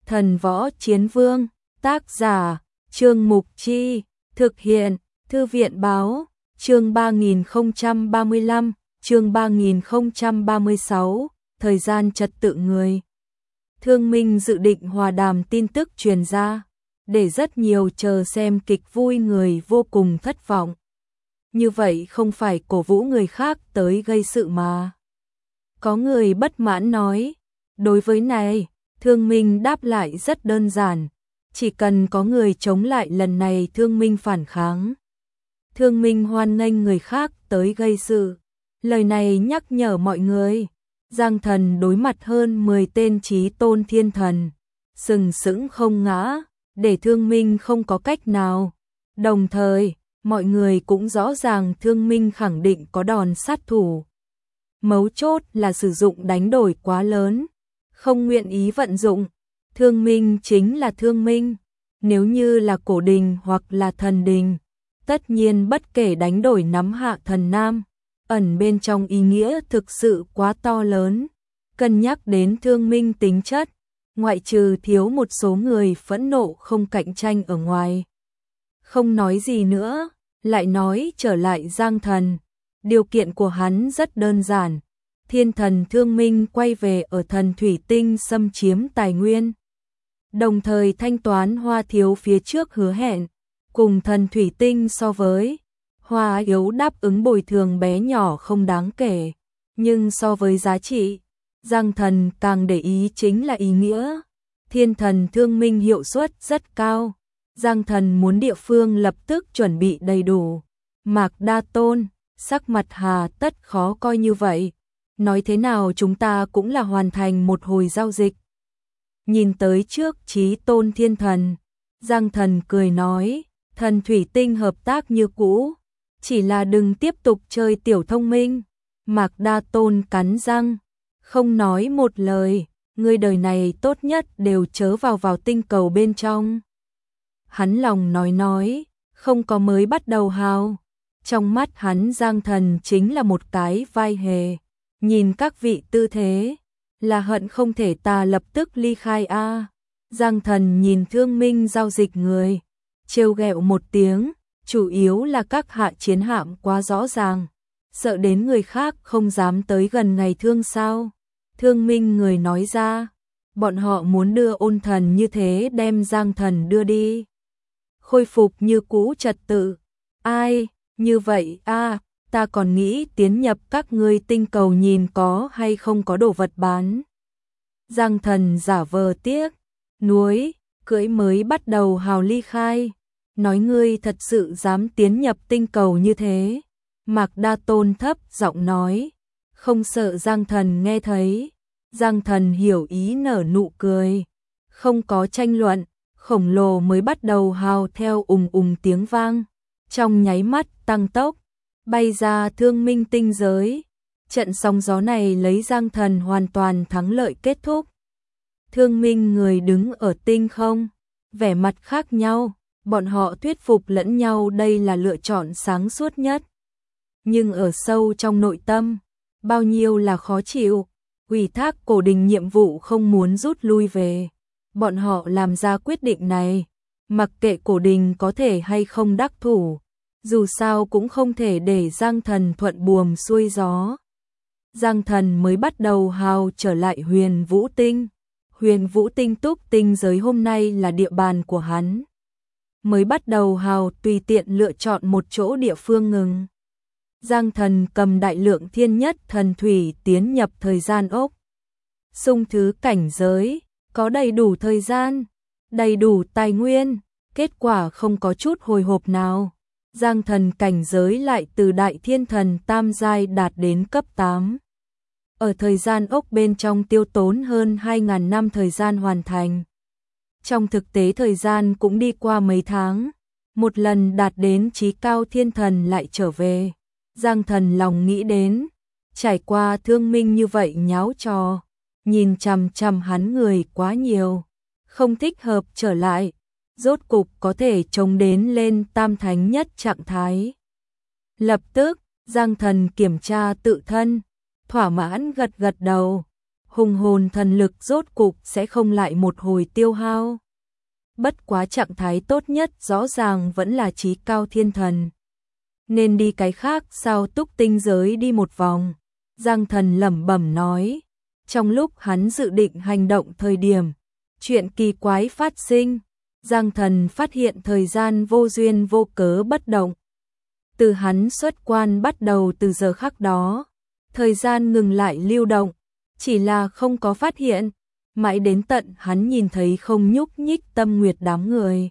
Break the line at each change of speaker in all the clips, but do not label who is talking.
Thần Võ Chiến Vương, tác giả, Trương Mục Chi, thực hiện, Thư viện Báo, chương 3035, chương 3036, thời gian trật tự người. Thương Minh dự định hòa đàm tin tức truyền ra, để rất nhiều chờ xem kịch vui người vô cùng thất vọng. Như vậy không phải cổ vũ người khác tới gây sự mà. Có người bất mãn nói, đối với này, Thương Minh đáp lại rất đơn giản, chỉ cần có người chống lại lần này Thương Minh phản kháng. Thương Minh hoan nghênh người khác tới gây sự. Lời này nhắc nhở mọi người, Giang Thần đối mặt hơn 10 tên chí tôn thiên thần, sừng sững không ngã, để Thương Minh không có cách nào. Đồng thời, mọi người cũng rõ ràng Thương Minh khẳng định có đòn sát thủ. Mấu chốt là sử dụng đánh đổi quá lớn, không nguyện ý vận dụng. Thương Minh chính là Thương Minh, nếu như là cổ đình hoặc là thần đình, tất nhiên bất kể đánh đổi nắm hạ thần nam, ẩn bên trong ý nghĩa thực sự quá to lớn. Cân nhắc đến Thương Minh tính chất, ngoại trừ thiếu một số người phẫn nộ không cạnh tranh ở ngoài. Không nói gì nữa, lại nói trở lại Giang Thần. Điều kiện của hắn rất đơn giản. Thiên thần Thương Minh quay về ở thần thủy tinh xâm chiếm tài nguyên. Đồng thời thanh toán Hoa Thiếu phía trước hứa hẹn. Cùng thần thủy tinh so với, Hoa Yếu đáp ứng bồi thường bé nhỏ không đáng kể. Nhưng so với giá trị, Giang Thần càng để ý chính là ý nghĩa. Thiên thần Thương Minh hiệu suất rất cao. Giang Thần muốn địa phương lập tức chuẩn bị đầy đủ. Mạc Đa Tôn, sắc mặt hà tất khó coi như vậy. Nói thế nào chúng ta cũng là hoàn thành một hồi giao dịch. Nhìn tới trước chí tôn thiên thần, Giang Thần cười nói, thần thủy tinh hợp tác như cũ, chỉ là đừng tiếp tục chơi tiểu thông minh. Mạc Đa Tôn cắn răng, không nói một lời, ngươi đời này tốt nhất đều chớ vào tinh cầu bên trong. Hắn lòng nói, không có mới bắt đầu hào. Trong mắt hắn Giang Thần chính là một cái vai hề. Nhìn các vị tư thế, là hận không thể ta lập tức ly khai a. Giang Thần nhìn Thương Minh giao dịch người, trêu ghẹo một tiếng, chủ yếu là các hạ chiến hạm quá rõ ràng, sợ đến người khác không dám tới gần ngày thương sao. Thương Minh người nói ra, bọn họ muốn đưa Ôn Thần như thế đem Giang Thần đưa đi. Khôi phục như cũ trật tự. Ai, như vậy a, ta còn nghĩ tiến nhập các ngươi tinh cầu nhìn có hay không có đồ vật bán. Giang Thần giả vờ tiếc nuối, cưỡi mới bắt đầu hào ly khai. Nói ngươi thật sự dám tiến nhập tinh cầu như thế. Mạc Đa Tôn thấp giọng nói, không sợ Giang Thần nghe thấy. Giang Thần hiểu ý nở nụ cười. Không có tranh luận, khổng lồ mới bắt đầu hào theo tiếng vang. Trong nháy mắt tăng tốc, bay ra Thương Minh tinh giới. Trận sóng gió này lấy Giang Thần hoàn toàn thắng lợi kết thúc. Thương Minh người đứng ở tinh không, vẻ mặt khác nhau, bọn họ thuyết phục lẫn nhau đây là lựa chọn sáng suốt nhất. Nhưng ở sâu trong nội tâm, bao nhiêu là khó chịu, ủy thác cổ đình nhiệm vụ không muốn rút lui về. Bọn họ làm ra quyết định này, mặc kệ cổ đình có thể hay không đắc thủ, dù sao cũng không thể để Giang Thần thuận buồm xuôi gió. Giang Thần mới bắt đầu hào trở lại Huyền Vũ Tinh. Huyền Vũ Tinh túc tinh giới hôm nay là địa bàn của hắn. Mới bắt đầu hào tùy tiện lựa chọn một chỗ địa phương ngừng. Giang Thần cầm đại lượng thiên nhất thần thủy tiến nhập thời gian ốc. Xung thứ cảnh giới, có đầy đủ thời gian, đầy đủ tài nguyên, kết quả không có chút hồi hộp nào. Giang Thần cảnh giới lại từ đại thiên thần tam giai đạt đến cấp 8. Ở thời gian ốc bên trong tiêu tốn hơn 2.000 năm thời gian hoàn thành. Trong thực tế thời gian cũng đi qua mấy tháng, một lần đạt đến chí cao thiên thần lại trở về. Giang Thần lòng nghĩ đến, trải qua Thương Minh như vậy nháo trò, nhìn chằm chằm hắn người quá nhiều, không thích hợp trở lại, rốt cục có thể chống đến lên tam thánh nhất trạng thái. Lập tức, Giang Thần kiểm tra tự thân, thỏa mãn gật gật đầu. hùng hồn thần lực rốt cục sẽ không lại một hồi tiêu hao. Bất quá trạng thái tốt nhất rõ ràng vẫn là trí cao thiên thần. Nên đi cái khác sao túc tinh giới đi một vòng. Giang Thần lẩm bẩm nói. Trong lúc hắn dự định hành động thời điểm, chuyện kỳ quái phát sinh. Giang Thần phát hiện thời gian vô duyên vô cớ bất động. Từ hắn xuất quan bắt đầu từ giờ khắc đó, thời gian ngừng lại lưu động, chỉ là không có phát hiện, mãi đến tận hắn nhìn thấy không nhúc nhích Tâm Nguyệt đám người.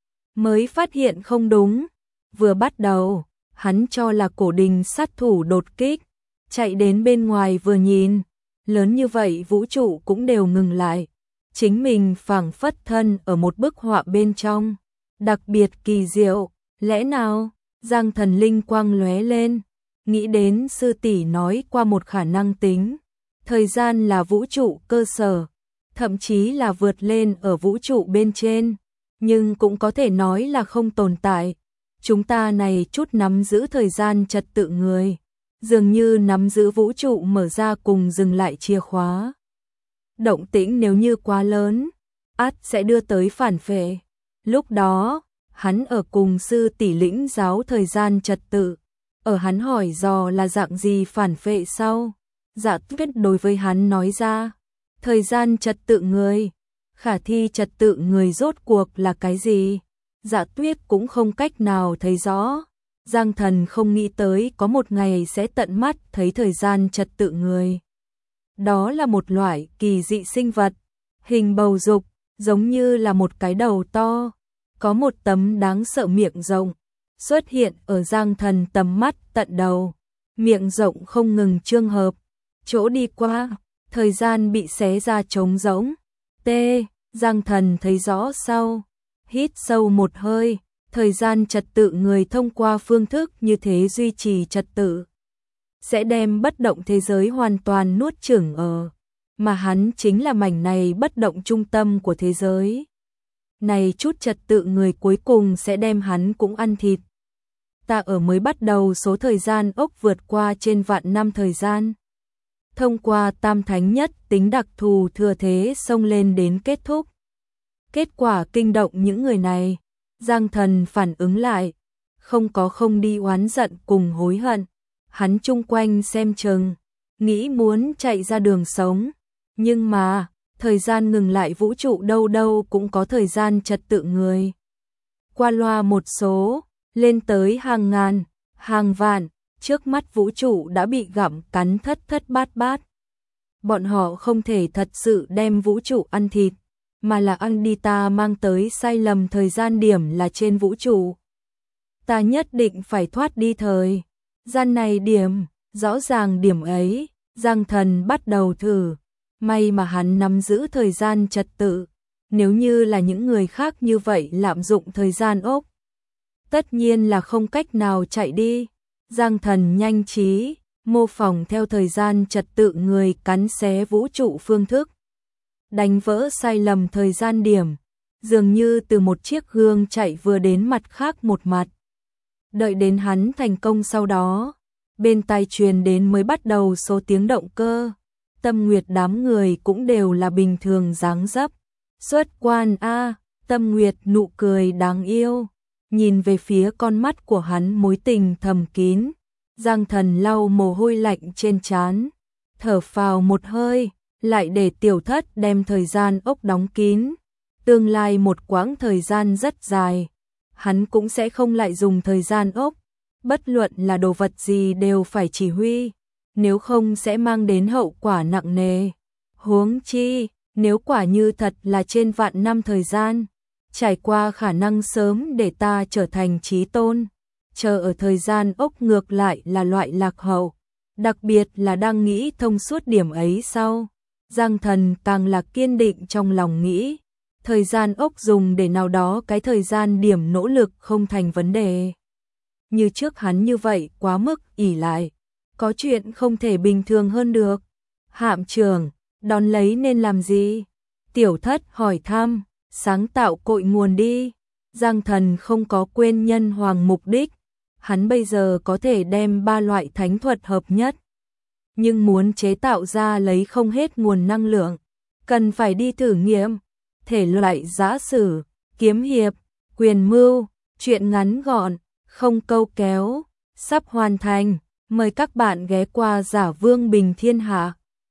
Mới phát hiện không đúng, vừa bắt đầu, hắn cho là cổ đình sát thủ đột kích, chạy đến bên ngoài vừa nhìn, lớn như vậy vũ trụ cũng đều ngừng lại. Chính mình phảng phất thân ở một bức họa bên trong, đặc biệt kỳ diệu, lẽ nào? Giang Thần linh quang lóe lên, nghĩ đến sư tỷ nói qua một khả năng tính, thời gian là vũ trụ cơ sở, thậm chí là vượt lên ở vũ trụ bên trên, nhưng cũng có thể nói là không tồn tại. Chúng ta này chút nắm giữ thời gian trật tự người, dường như nắm giữ vũ trụ mở ra cùng dừng lại chìa khóa. Động tĩnh nếu như quá lớn, ắt sẽ đưa tới phản phệ. Lúc đó, hắn ở cùng sư tỷ lĩnh giáo thời gian trật tự, ở hắn hỏi dò là dạng gì phản phệ sau. Dạ Tuyết đối với hắn nói ra, thời gian trật tự người, khả thi trật tự người rốt cuộc là cái gì? Dạ Tuyết cũng không cách nào thấy rõ. Giang Thần không nghĩ tới có một ngày sẽ tận mắt thấy thời gian trật tự người. Đó là một loại kỳ dị sinh vật, hình bầu dục, giống như là một cái đầu to, có một tấm đáng sợ miệng rộng, xuất hiện ở Giang Thần tầm mắt tận đầu. Miệng rộng không ngừng trương hợp, chỗ đi qua, thời gian bị xé ra trống rỗng. Giang Thần thấy rõ sau, hít sâu một hơi, thời gian trật tự người thông qua phương thức như thế duy trì trật tự, sẽ đem bất động thế giới hoàn toàn nuốt chửng ở, mà hắn chính là mảnh này bất động trung tâm của thế giới. Này chút trật tự người cuối cùng sẽ đem hắn cũng ăn thịt. Ta ở mới bắt đầu số thời gian ốc vượt qua trên vạn năm thời gian. Thông qua tam thánh nhất tính đặc thù thừa thế xông lên đến kết thúc. Kết quả kinh động những người này. Giang Thần phản ứng lại, không đi oán giận cùng hối hận. Hắn chung quanh xem chừng, nghĩ muốn chạy ra đường sống. Nhưng mà, thời gian ngừng lại vũ trụ đâu đâu cũng có thời gian trật tự người. Qua loa một số, lên tới hàng ngàn, hàng vạn, trước mắt vũ trụ đã bị gặm cắn thất thất bát bát. Bọn họ không thể thật sự đem vũ trụ ăn thịt, mà là ăn đi ta mang tới sai lầm thời gian điểm là trên vũ trụ. Ta nhất định phải thoát đi thời gian này điểm, rõ ràng điểm ấy, Giang Thần bắt đầu thử. May mà hắn nắm giữ thời gian trật tự, nếu như là những người khác như vậy lạm dụng thời gian ốc, tất nhiên là không cách nào chạy đi. Giang Thần nhanh trí, mô phỏng theo thời gian trật tự người cắn xé vũ trụ phương thức, đánh vỡ sai lầm thời gian điểm, dường như từ một chiếc gương chạy vừa đến mặt khác một mặt. Đợi đến hắn thành công sau đó, bên tai truyền đến mới bắt đầu số tiếng động cơ. Tâm Nguyệt đám người cũng đều là bình thường dáng dấp. Xuất quan a, Tâm Nguyệt nụ cười đáng yêu, nhìn về phía con mắt của hắn mối tình thầm kín. Giang Thần lau mồ hôi lạnh trên trán, thở phào một hơi, lại để Tiểu Thất đem thời gian ốc đóng kín. Tương lai một quãng thời gian rất dài, hắn cũng sẽ không lại dùng thời gian ốc, bất luận là đồ vật gì đều phải chỉ huy, nếu không sẽ mang đến hậu quả nặng nề. Huống chi, nếu quả như thật là trên vạn năm thời gian, trải qua khả năng sớm để ta trở thành chí tôn, chờ ở thời gian ốc ngược lại là loại lạc hậu, đặc biệt là đang nghĩ thông suốt điểm ấy sau. Giang Thần càng là kiên định trong lòng nghĩ, thời gian ốc dùng để nào đó cái thời gian điểm nỗ lực không thành vấn đề. Như trước hắn như vậy quá mức ỷ lại, có chuyện không thể bình thường hơn được. Hạm trưởng, đón lấy nên làm gì? Tiểu Thất hỏi thăm, sáng tạo cội nguồn đi. Giang Thần không có quên nhân hoàng mục đích, hắn bây giờ có thể đem ba loại thánh thuật hợp nhất. nhưng muốn chế tạo ra lấy không hết nguồn năng lượng, cần phải đi thử nghiệm. Thể loại giã sử, kiếm hiệp, quyền mưu, truyện ngắn gọn, không câu kéo, sắp hoàn thành. Mời các bạn ghé qua Giả Vương Bình Thiên Hạ.